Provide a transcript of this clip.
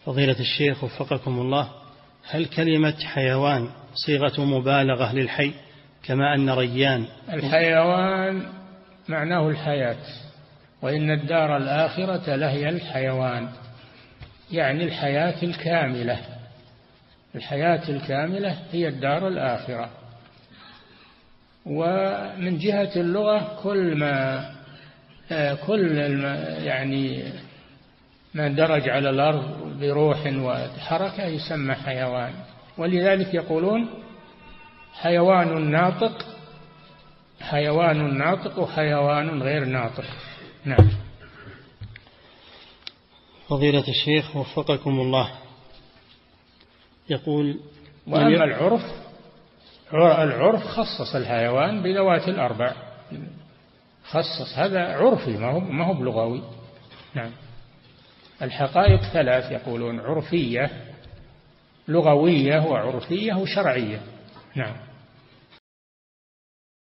فضيلة الشيخ وفقكم الله، هل كلمة حيوان صيغة مبالغة للحي كما أن ريان؟ الحيوان معناه الحياة، وإن الدار الآخرة لهي الحيوان، يعني الحياة الكاملة. الحياة الكاملة هي الدار الآخرة. ومن جهة اللغة يعني ما درج على الأرض بروح وحركة يسمى حيوان، ولذلك يقولون حيوان ناطق، حيوان ناطق وحيوان غير ناطق. نعم. فضيلة الشيخ وفقكم الله، يقول: وأما العرف خصص الحيوان بذوات الأربع، خصص، هذا عرفي ما هو بلغوي. نعم. الحقائق ثلاث يقولون: عرفية، لغوية، وعرفية، وشرعية. نعم.